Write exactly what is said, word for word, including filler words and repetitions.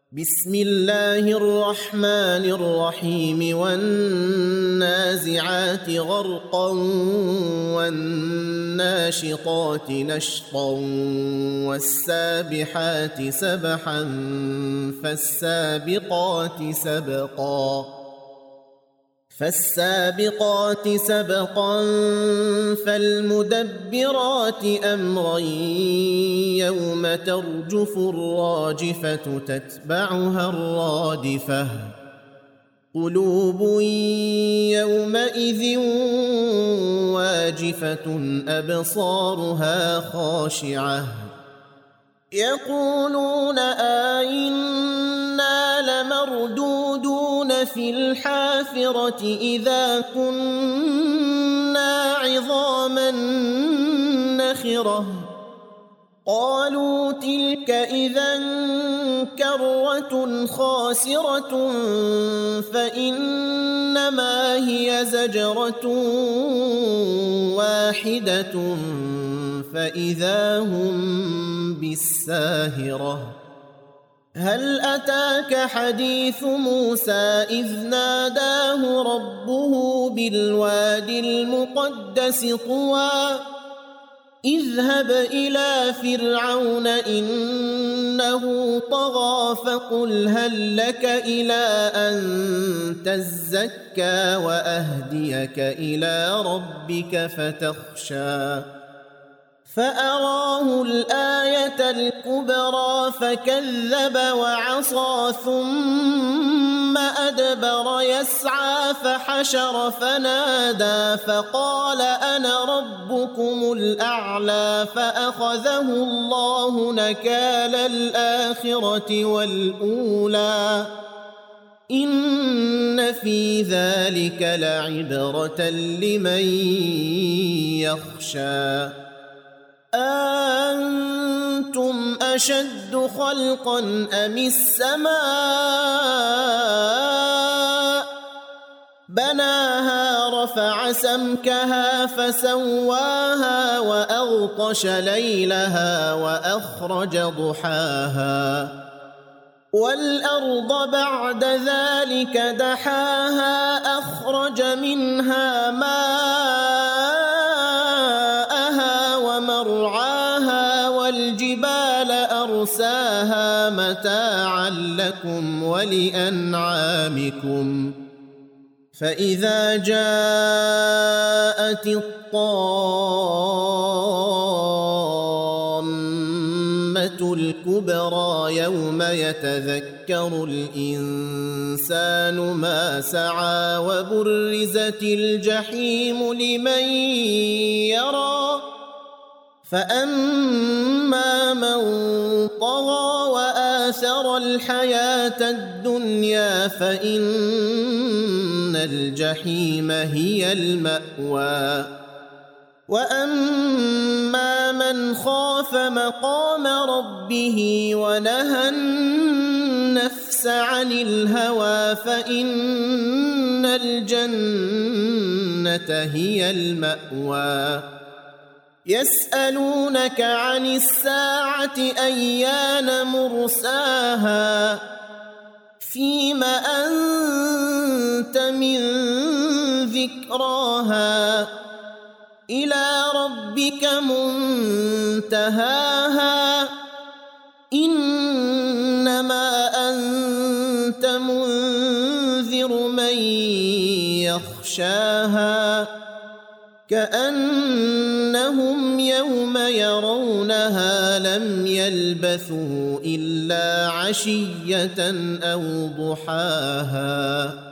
بسم الله الرحمن الرحيم والنازعات غرقا والناشطات نشطا والسابحات سبحا فالسابقات سبقا فالسابقات سبقا فالمدبرات أمرا يوم ترجف الراجفة تتبعها الرادفة قلوب يومئذ واجفة أبصارها خاشعة يقولون أئنا لمردودون في الحافرة إذا كنا عظاما نخرة قالوا تلك إذا كرة خاسرة فإنما هي زجرة واحدة فإذا هم بالساهرة هل أتاك حديث موسى إذ ناداه ربه بالوادي المقدس طوى اذهب إلى فرعون إنه طغى فقل هل لك إلى أن تزكى وأهديك إلى ربك فتخشى فأراه الآية الكبرى فكذب وعصى ثم أدبر يسعى فحشر فنادى فقال أنا ربكم الأعلى فأخذه الله نكال الآخرة والأولى إن في ذلك لعبرة لمن يخشى أأنتم أشد خلقا أم السماء بناها رفع سمكها فسواها وأغطش ليلها وأخرج ضحاها والأرض بعد ذلك دحاها أخرج منها ماءها ومرعاها والجبال أرساها متاعا لكم ولأنعامكم فإذا جاءت الطامة الكبرى يوم يتذكر الإنسان ما سعى وبرزت الجحيم لمن يرى فأما من طغى وآثر الحياة الدنيا فإن الجحيم هي المأوى وأما من خاف مقام ربه ونهى النفس عن الهوى فإن الجنة هي المأوى يسألونك عن الساعة أيان مرساها فيم أنت من ذكراها إلى ربك منتهاها إنما أنت منذر من يخشاها كأنهم يوم يرونها لم يلبثوا إلا عشية أو ضحاها.